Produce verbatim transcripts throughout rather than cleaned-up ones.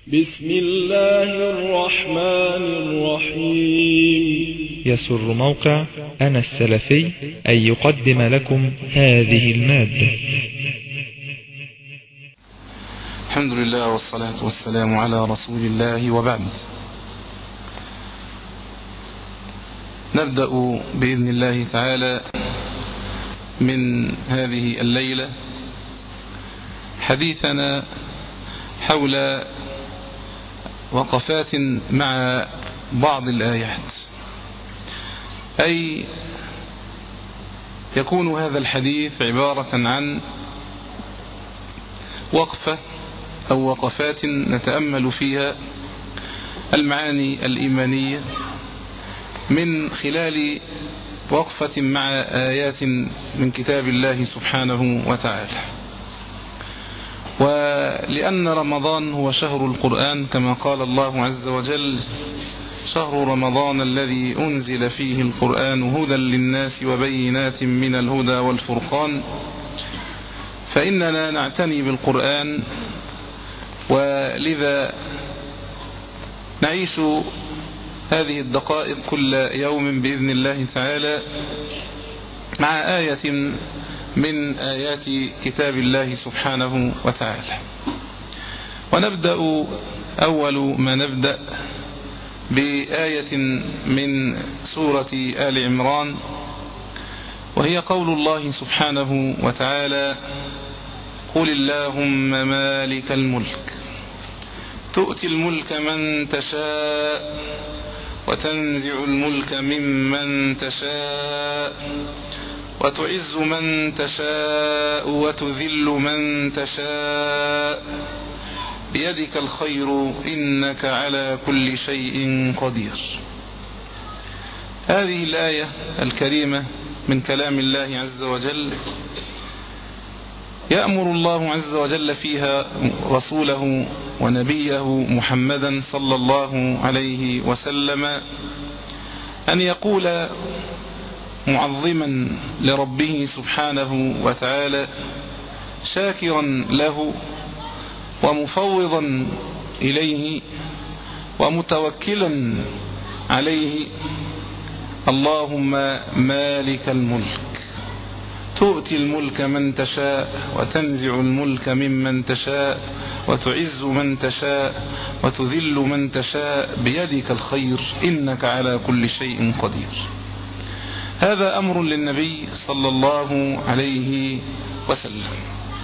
بسم الله الرحمن الرحيم. يسر موقع أنا السلفي أن يقدم لكم هذه المادة. الحمد لله والصلاة والسلام على رسول الله، وبعد. نبدأ بإذن الله تعالى من هذه الليلة حديثنا حول وقفات مع بعض الآيات، أي يكون هذا الحديث عبارة عن وقفة أو وقفات نتأمل فيها المعاني الإيمانية من خلال وقفة مع آيات من كتاب الله سبحانه وتعالى. ولأن رمضان هو شهر القرآن كما قال الله عز وجل: شهر رمضان الذي أنزل فيه القرآن هدى للناس وبينات من الهدى والفرقان، فإننا نعتني بالقرآن، ولذا نعيش هذه الدقائق كل يوم بإذن الله تعالى مع آية من آيات كتاب الله سبحانه وتعالى. ونبدأ أول ما نبدأ بآية من سورة آل عمران، وهي قول الله سبحانه وتعالى: قل اللهم مالك الملك تؤتي الملك من تشاء وتنزع الملك ممن تشاء وتعز من تشاء وتذل من تشاء بيدك الخير إنك على كل شيء قدير. هذه الآية الكريمة من كلام الله عز وجل يأمر الله عز وجل فيها رسوله ونبيه محمدا صلى الله عليه وسلم أن يقول معظما لربه سبحانه وتعالى، شاكرا له ومفوضا إليه ومتوكلا عليه: اللهم مالك الملك تؤتي الملك من تشاء وتنزع الملك ممن تشاء وتعز من تشاء وتذل من تشاء بيدك الخير إنك على كل شيء قدير. هذا أمر للنبي صلى الله عليه وسلم.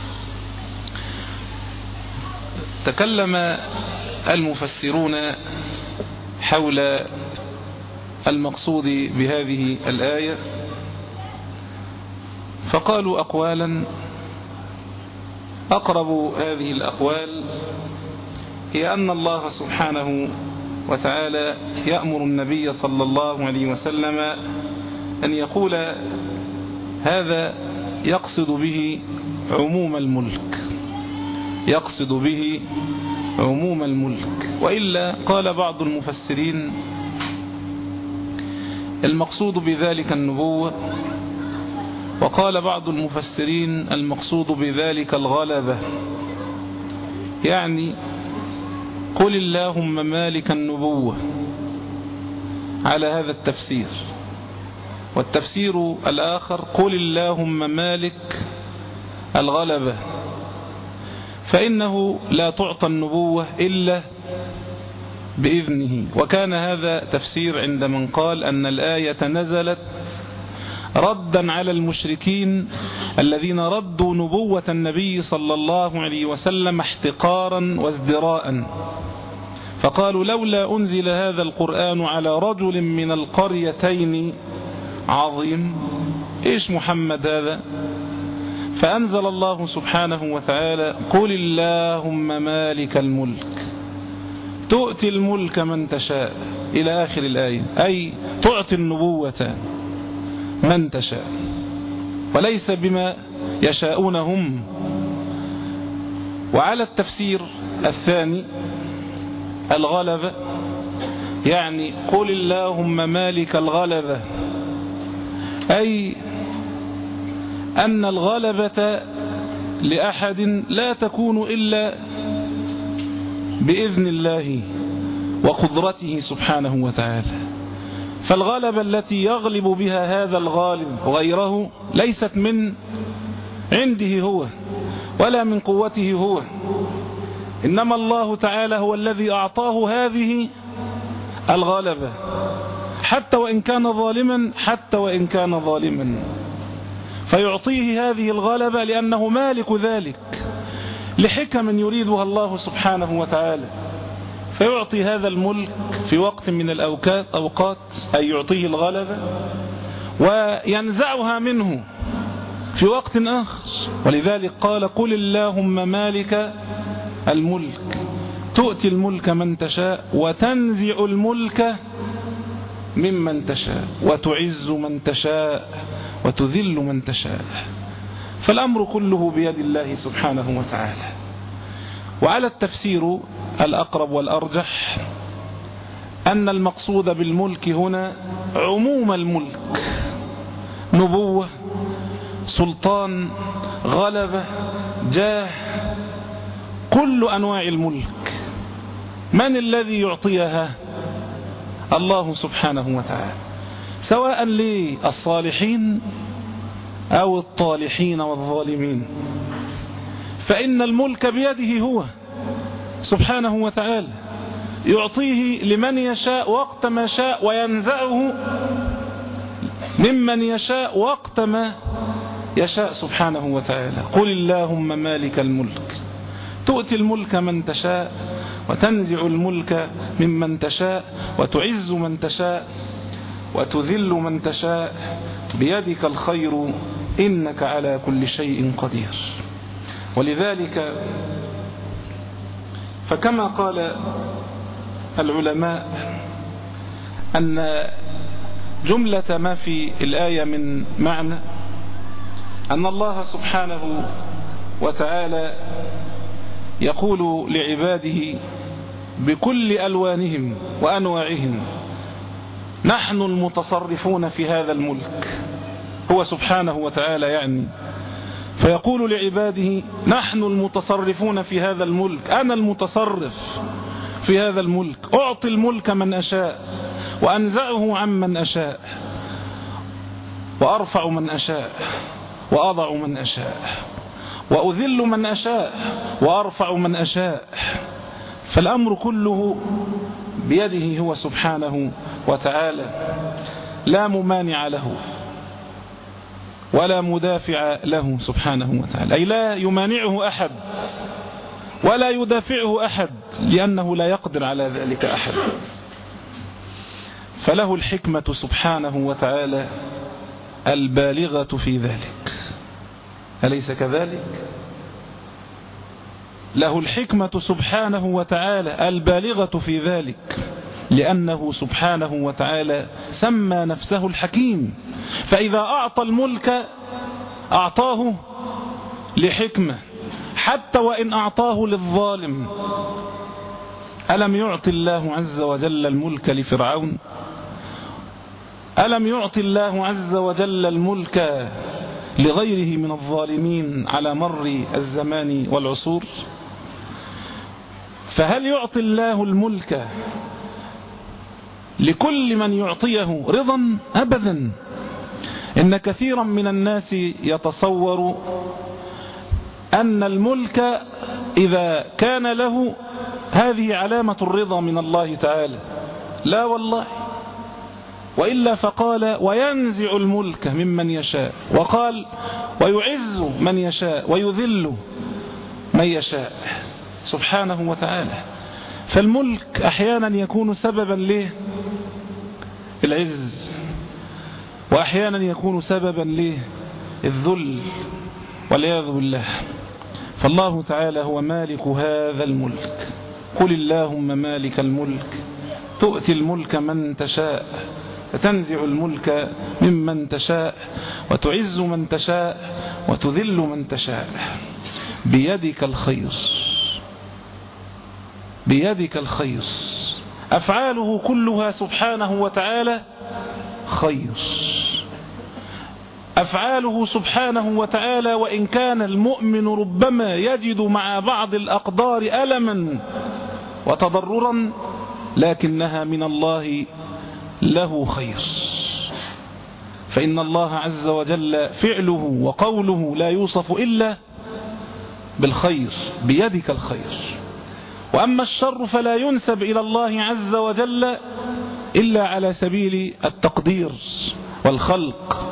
تكلم المفسرون حول المقصود بهذه الآية، فقالوا أقوالا. أقرب هذه الأقوال هي أن الله سبحانه وتعالى يأمر النبي صلى الله عليه وسلم أن يقول هذا يقصد به عموم الملك، يقصد به عموم الملك. وإلا قال بعض المفسرين المقصود بذلك النبوة، وقال بعض المفسرين المقصود بذلك الغلبة، يعني قل اللهم مالك النبوة على هذا التفسير. والتفسير الآخر قل اللهم مالك الغلبة، فإنه لا تعطى النبوة إلا بإذنه. وكان هذا تفسير عند من قال أن الآية نزلت ردا على المشركين الذين ردوا نبوة النبي صلى الله عليه وسلم احتقارا وازدراء، فقالوا لولا أنزل هذا القرآن على رجل من القريتين عظيم، إيش محمد هذا؟ فأنزل الله سبحانه وتعالى قل اللهم مالك الملك تؤتي الملك من تشاء إلى آخر الآية، أي تعطي النبوة من تشاء، وليس بما يشاءون هم. وعلى التفسير الثاني الغلبة، يعني قل اللهم مالك الغلبة، أي أن الغلبة لأحد لا تكون إلا بإذن الله وقدرته سبحانه وتعالى. فالغلبة التي يغلب بها هذا الغالب غيره ليست من عنده هو ولا من قوته هو، إنما الله تعالى هو الذي أعطاه هذه الغلبة، حتى وإن كان ظالما حتى وإن كان ظالما فيعطيه هذه الغلبة لأنه مالك ذلك لحكم يريدها الله سبحانه وتعالى. فيعطي هذا الملك في وقت من الأوقات أوقات أي يعطيه الغلبة، وينزعها منه في وقت آخر. ولذلك قال قل اللهم مالك الملك تؤتي الملك من تشاء وتنزع الملك ممن تشاء وتعز من تشاء وتذل من تشاء. فالأمر كله بيد الله سبحانه وتعالى. وعلى التفسير الأقرب والأرجح أن المقصود بالملك هنا عموم الملك، نبوة، سلطان، غلبة، جاه، كل أنواع الملك. من الذي يعطيها؟ الله سبحانه وتعالى، سواء للصالحين أو الطالحين والظالمين، فإن الملك بيده هو سبحانه وتعالى، يعطيه لمن يشاء وقت ما شاء وينزعه ممن يشاء وقت ما يشاء سبحانه وتعالى. قل اللهم مالك الملك تؤتي الملك من تشاء وتنزع الملك ممن تشاء وتعز من تشاء وتذل من تشاء بيدك الخير إنك على كل شيء قدير. ولذلك فكما قال العلماء أن جملة ما في الآية من معنى أن الله سبحانه وتعالى يقول لعباده بكل ألوانهم وأنواعهم نحن المتصرفون في هذا الملك، هو سبحانه وتعالى يعني، فيقول لعباده نحن المتصرفون في هذا الملك، أنا المتصرف في هذا الملك، أعطي الملك من أشاء وأنزعه عمن أشاء وأرفع من أشاء وأضع من أشاء وأذل من أشاء وأرفع من أشاء. فالأمر كله بيده هو سبحانه وتعالى، لا ممانع له ولا مدافع له سبحانه وتعالى، أي لا يمانعه أحد ولا يدافعه أحد لأنه لا يقدر على ذلك أحد. فله الحكمة سبحانه وتعالى البالغة في ذلك، أليس كذلك؟ له الحكمة سبحانه وتعالى البالغة في ذلك، لأنه سبحانه وتعالى سمى نفسه الحكيم. فإذا أعطى الملك أعطاه لحكمة، حتى وإن أعطاه للظالم. ألم يعطي الله عز وجل الملك لفرعون؟ ألم يعطي الله عز وجل الملك لغيره من الظالمين على مر الزمان والعصور؟ فهل يعطي الله الملك لكل من يعطيه رضا؟ أبدا. إن كثيرا من الناس يتصور أن الملك إذا كان له هذه علامة الرضا من الله تعالى. لا والله، وإلا فقال وينزع الملك ممن يشاء، وقال ويعز من يشاء ويذل من يشاء سبحانه وتعالى. فالملك أحيانا يكون سببا له العز، وأحيانا يكون سببا له الذل والعياذ بالله. فالله تعالى هو مالك هذا الملك. قل اللهم مالك الملك تؤتي الملك من تشاء وتنزع الملك ممن تشاء وتعز من تشاء وتذل من تشاء بيدك الخير، بيدك الخير. أفعاله كلها سبحانه وتعالى خير، أفعاله سبحانه وتعالى. وإن كان المؤمن ربما يجد مع بعض الأقدار ألما وتضررا، لكنها من الله له خير، فإن الله عز وجل فعله وقوله لا يوصف إلا بالخير، بيدك الخير. وأما الشر فلا ينسب إلى الله عز وجل إلا على سبيل التقدير والخلق،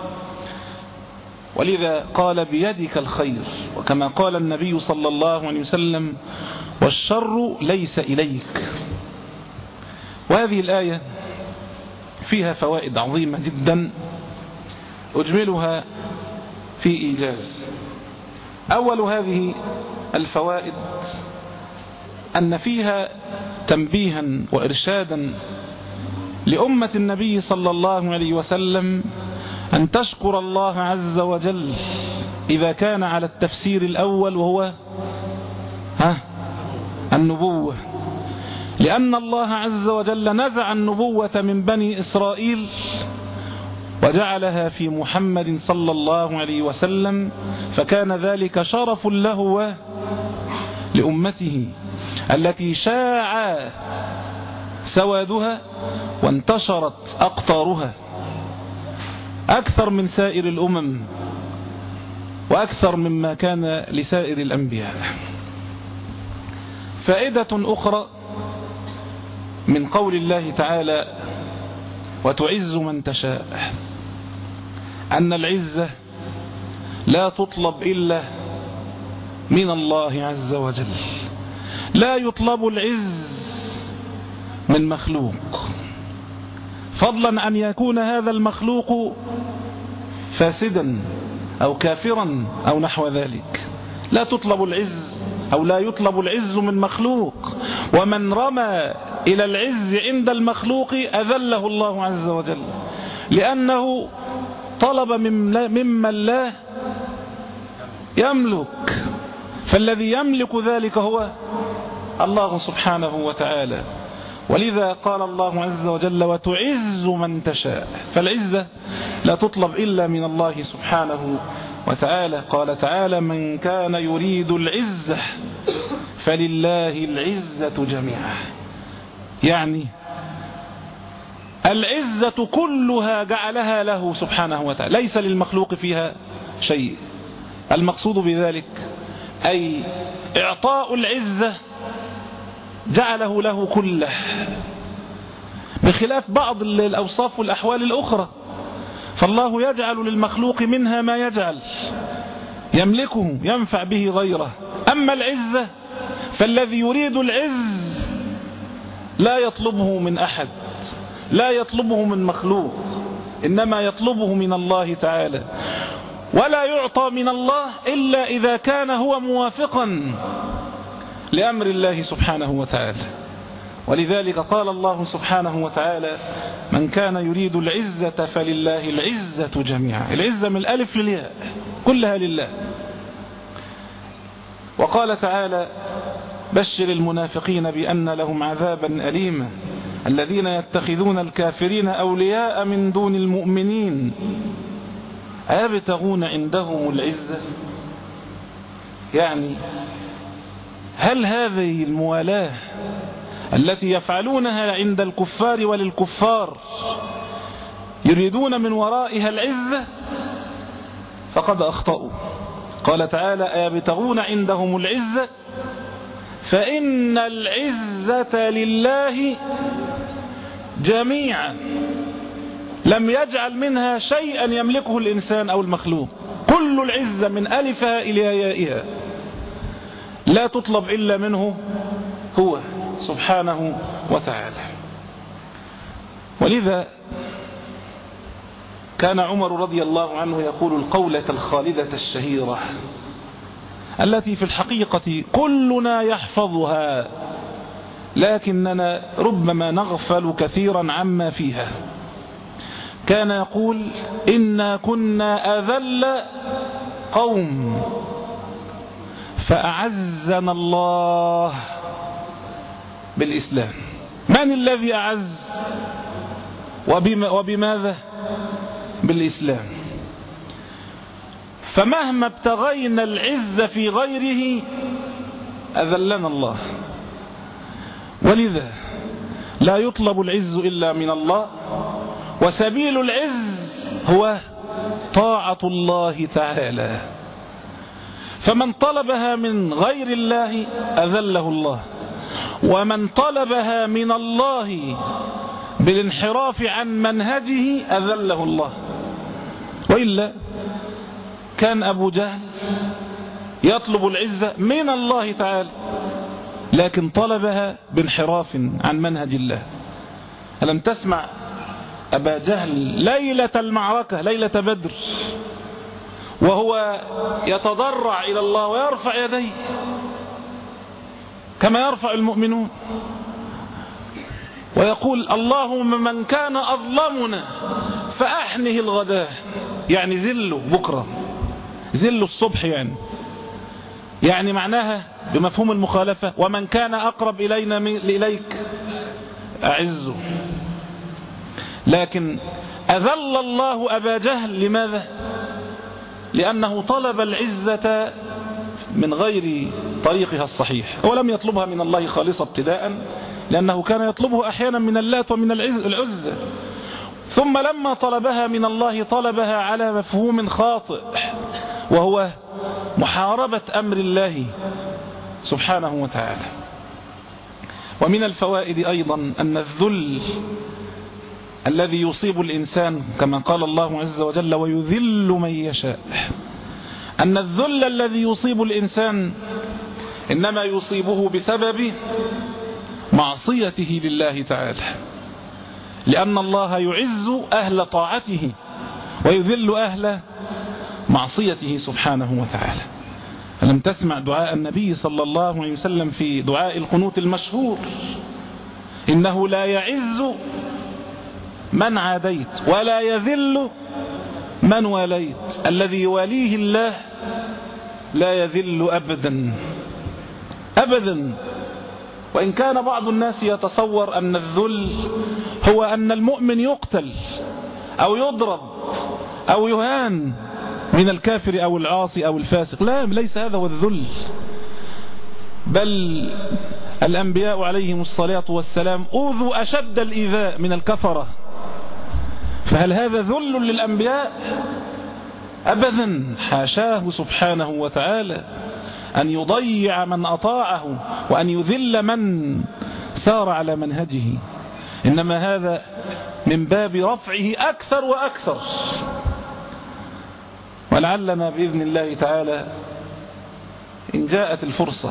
ولذا قال بيدك الخير، وكما قال النبي صلى الله عليه وسلم والشر ليس إليك. وهذه الآية فيها فوائد عظيمة جدا أجملها في إيجاز. أول هذه الفوائد أن فيها تنبيها وإرشادا لأمة النبي صلى الله عليه وسلم أن تشكر الله عز وجل إذا كان على التفسير الأول وهو ها النبوة، لأن الله عز وجل نزع النبوة من بني إسرائيل وجعلها في محمد صلى الله عليه وسلم، فكان ذلك شرف له لأمته التي شاع سوادها وانتشرت أقطارها أكثر من سائر الأمم وأكثر مما كان لسائر الأنبياء. فائدة أخرى من قول الله تعالى وتعز من تشاء، أن العزة لا تطلب إلا من الله عز وجل، لا يطلب العز من مخلوق، فضلا أن يكون هذا المخلوق فاسدا أو كافرا أو نحو ذلك. لا تطلب العز أو لا يطلب العز من مخلوق، ومن رمى إلى العز عند المخلوق أذله الله عز وجل، لأنه طلب ممن لا يملك، فالذي يملك ذلك هو الله سبحانه وتعالى. ولذا قال الله عز وجل وتعز من تشاء، فالعزة لا تطلب إلا من الله سبحانه وتعالى. قال تعالى من كان يريد العزة فلله العزة جميعا، يعني العزة كلها جعلها له سبحانه وتعالى، ليس للمخلوق فيها شيء. المقصود بذلك أي إعطاء العزة جعله له كله، بخلاف بعض الأوصاف والأحوال الأخرى، فالله يجعل للمخلوق منها ما يجعل يملكه ينفع به غيره. أما العزة فالذي يريد العز لا يطلبه من أحد، لا يطلبه من مخلوق، إنما يطلبه من الله تعالى، ولا يعطى من الله إلا إذا كان هو موافقا لأمر الله سبحانه وتعالى. ولذلك قال الله سبحانه وتعالى من كان يريد العزة فلله العزة جميعا، العزة من الألف للياء كلها لله. وقال تعالى بشر المنافقين بأن لهم عذابا أليما الذين يتخذون الكافرين أولياء من دون المؤمنين أيبتغون عندهم العزة. يعني هل هذه الموالاة التي يفعلونها عند الكفار وللكفار يريدون من ورائها العزة؟ فقد أخطأوا. قال تعالى أيبتغون عندهم العزة فإن العزة لله جميعا، لم يجعل منها شيئا يملكه الإنسان أو المخلوق، كل العزة من ألفها إلى يائها لا تطلب إلا منه هو سبحانه وتعالى. ولذا كان عمر رضي الله عنه يقول القولة الخالدة الشهيرة التي في الحقيقة كلنا يحفظها، لكننا ربما نغفل كثيرا عما فيها. كان يقول إنا كنا أذل قوم فأعزنا الله بالإسلام. من الذي أعز وبماذا؟ بالإسلام. فمهما ابتغينا العز في غيره أذلنا الله، ولذا لا يطلب العز إلا من الله، وسبيل العز هو طاعة الله تعالى. فمن طلبها من غير الله أذله الله، ومن طلبها من الله بالانحراف عن منهجه أذله الله. وإلا كان أبو جهل يطلب العزة من الله تعالى، لكن طلبها بانحراف عن منهج الله. ألم تسمع أبا جهل ليلة المعركة، ليلة بدر، وهو يتضرع إلى الله ويرفع يديه كما يرفع المؤمنون، ويقول اللهم من كان أظلمنا فأحنه الغداء، يعني ذله بكرة، ذله الصبح، يعني يعني معناها بمفهوم المخالفة ومن كان أقرب إلينا إليك أعزه. لكن أذل الله أبا جهل، لماذا؟ لأنه طلب العزة من غير طريقها الصحيح، ولم يطلبها من الله خالصة ابتداء، لأنه كان يطلبه أحيانا من اللات ومن العزة، ثم لما طلبها من الله طلبها على مفهوم خاطئ، وهو محاربة أمر الله سبحانه وتعالى. ومن الفوائد أيضا أن الذل الذي يصيب الإنسان كما قال الله عز وجل ويذل من يشاء، أن الذل الذي يصيب الإنسان إنما يصيبه بسبب معصيته لله تعالى، لأن الله يعز أهل طاعته ويذل أهل معصيته سبحانه وتعالى. ألم تسمع دعاء النبي صلى الله عليه وسلم في دعاء القنوت المشهور؟ إنه لا يعز من عاديت ولا يذل من واليت، الذي يواليه الله لا يذل أبدا أبدا. وإن كان بعض الناس يتصور أن الذل هو أن المؤمن يقتل أو يضرب أو يهان من الكافر أو العاصي أو الفاسق، لا، ليس هذا هو الذل، بل الأنبياء عليهم الصلاة والسلام أوذوا أشد الإيذاء من الكفرة، فهل هذا ذل للأنبياء؟ أبدا، حاشاه سبحانه وتعالى أن يضيع من أطاعه وأن يذل من سار على منهجه، إنما هذا من باب رفعه أكثر وأكثر. ولعلنا بإذن الله تعالى إن جاءت الفرصة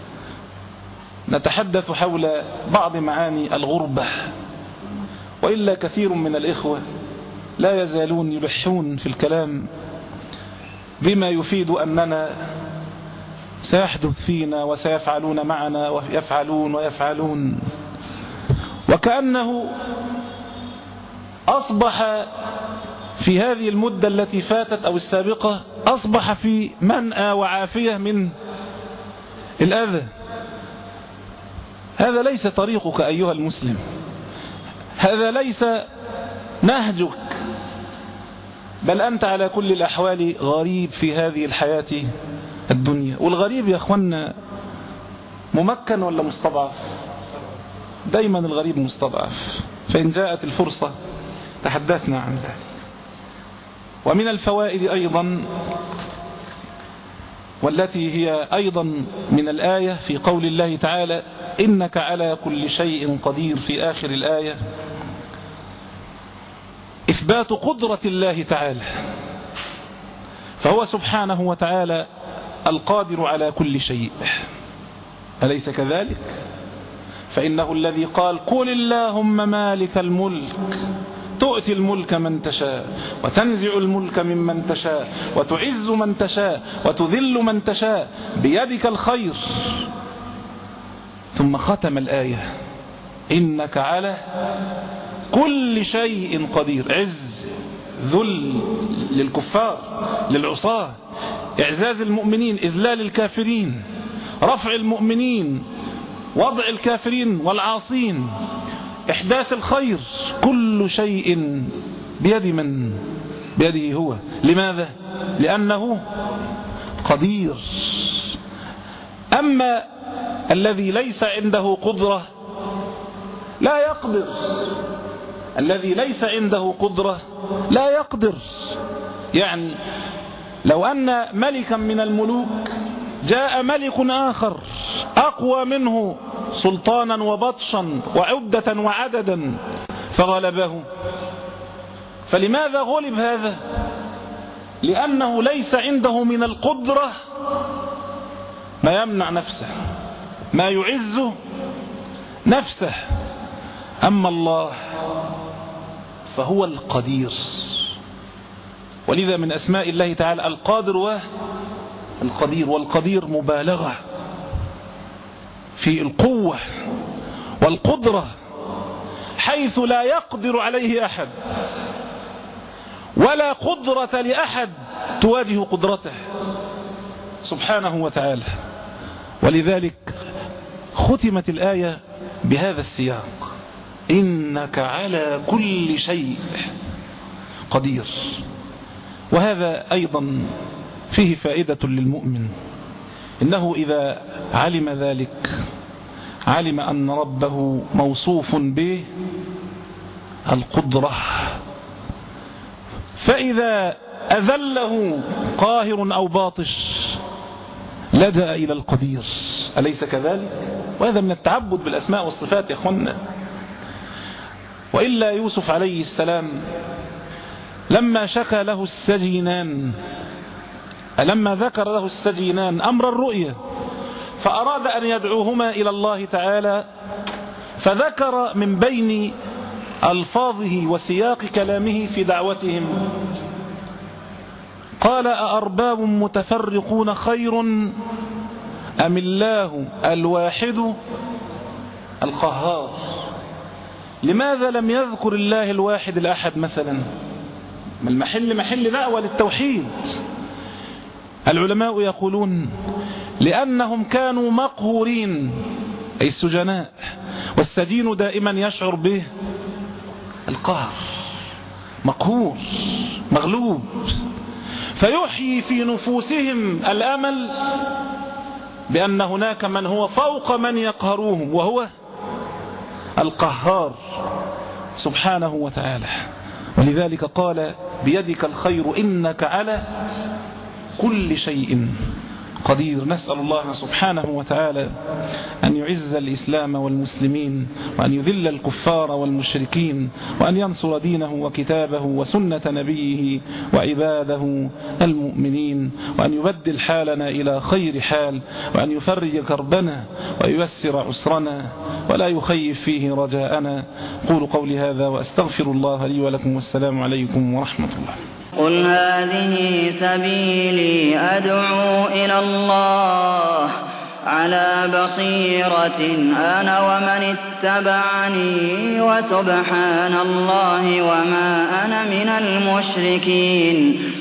نتحدث حول بعض معاني الغربة، وإلا كثير من الإخوة لا يزالون يلحون في الكلام بما يفيد أننا سيحدث فينا وسيفعلون معنا ويفعلون ويفعلون، وكأنه أصبح في هذه المدة التي فاتت أو السابقة أصبح في منأى وعافية من الأذى. هذا ليس طريقك أيها المسلم، هذا ليس نهجك، بل أنت على كل الأحوال غريب في هذه الحياة الدنيا. والغريب يا أخوانا ممكن ولا مستضعف؟ دايما الغريب مستضعف، فإن جاءت الفرصة تحدثنا عن ذلك. ومن الفوائد أيضا والتي هي أيضا من الآية في قول الله تعالى إنك على كل شيء قدير في آخر الآية، إثبات قدرة الله تعالى، فهو سبحانه وتعالى القادر على كل شيء، أليس كذلك؟ فإنه الذي قال قل اللهم مالك الملك تؤتي الملك من تشاء وتنزع الملك ممن تشاء وتعز من تشاء وتذل من تشاء بيدك الخير، ثم ختم الآية إنك على كل شيء قدير. عز ذل للكفار للعصاة، إعزاز المؤمنين إذلال الكافرين، رفع المؤمنين وضع الكافرين والعاصين، إحداث الخير، كل شيء بيد من؟ بيده هو. لماذا؟ لأنه قدير. أما الذي ليس عنده قدرة لا يقدر. الذي ليس عنده قدرة لا يقدر. يعني لو أن ملكا من الملوك جاء ملك آخر أقوى منه سلطانا وبطشا وعدة وعددا فغلبه، فلماذا غلب هذا؟ لأنه ليس عنده من القدرة ما يمنع نفسه، ما يعز نفسه. أما الله فهو القدير، ولذا من أسماء الله تعالى القادر والقدير، والقدير مبالغة في القوة والقدرة حيث لا يقدر عليه أحد، ولا قدرة لأحد تواجه قدرته سبحانه وتعالى. ولذلك ختمت الآية بهذا السياق: إنك على كل شيء قدير. وهذا أيضا فيه فائدة للمؤمن، إنه إذا علم ذلك علم أن ربه موصوف به القدرة، فإذا أذله قاهر أو باطش لجأ إلى القدير. أليس كذلك؟ وهذا من التعبد بالأسماء والصفات يا أخوانا. وإلا يوسف عليه السلام لما شكى له السجينان، لما ذكر له السجينان أمر الرؤيا فأراد أن يدعوهما إلى الله تعالى، فذكر من بين ألفاظه وسياق كلامه في دعوتهم قال: أأرباب متفرقون خير أم الله الواحد القهار؟ لماذا لم يذكر الله الواحد الأحد مثلا؟ ما المحل محل دعوة للتوحيد. العلماء يقولون لأنهم كانوا مقهورين، أي السجناء، والسجين دائما يشعر به القهر، مقهور مغلوب، فيحيي في نفوسهم الأمل بأن هناك من هو فوق من يقهروهم، وهو القهار سبحانه وتعالى. ولذلك قال: بيدك الخير إنك على كل شيء قدير. نسأل الله سبحانه وتعالى أن يعز الإسلام والمسلمين، وأن يذل الكفار والمشركين، وأن ينصر دينه وكتابه وسنة نبيه وعباده المؤمنين، وأن يبدل حالنا إلى خير حال، وأن يفرج كربنا وييسر عسرنا ولا يخيف فيه رجاءنا. قولوا قولي هذا وأستغفر الله لي ولكم، والسلام عليكم ورحمة الله. قل هذه سبيلي أدعو إلى الله على بصيرة أنا ومن اتبعني، وسبحان الله وما أنا من المشركين.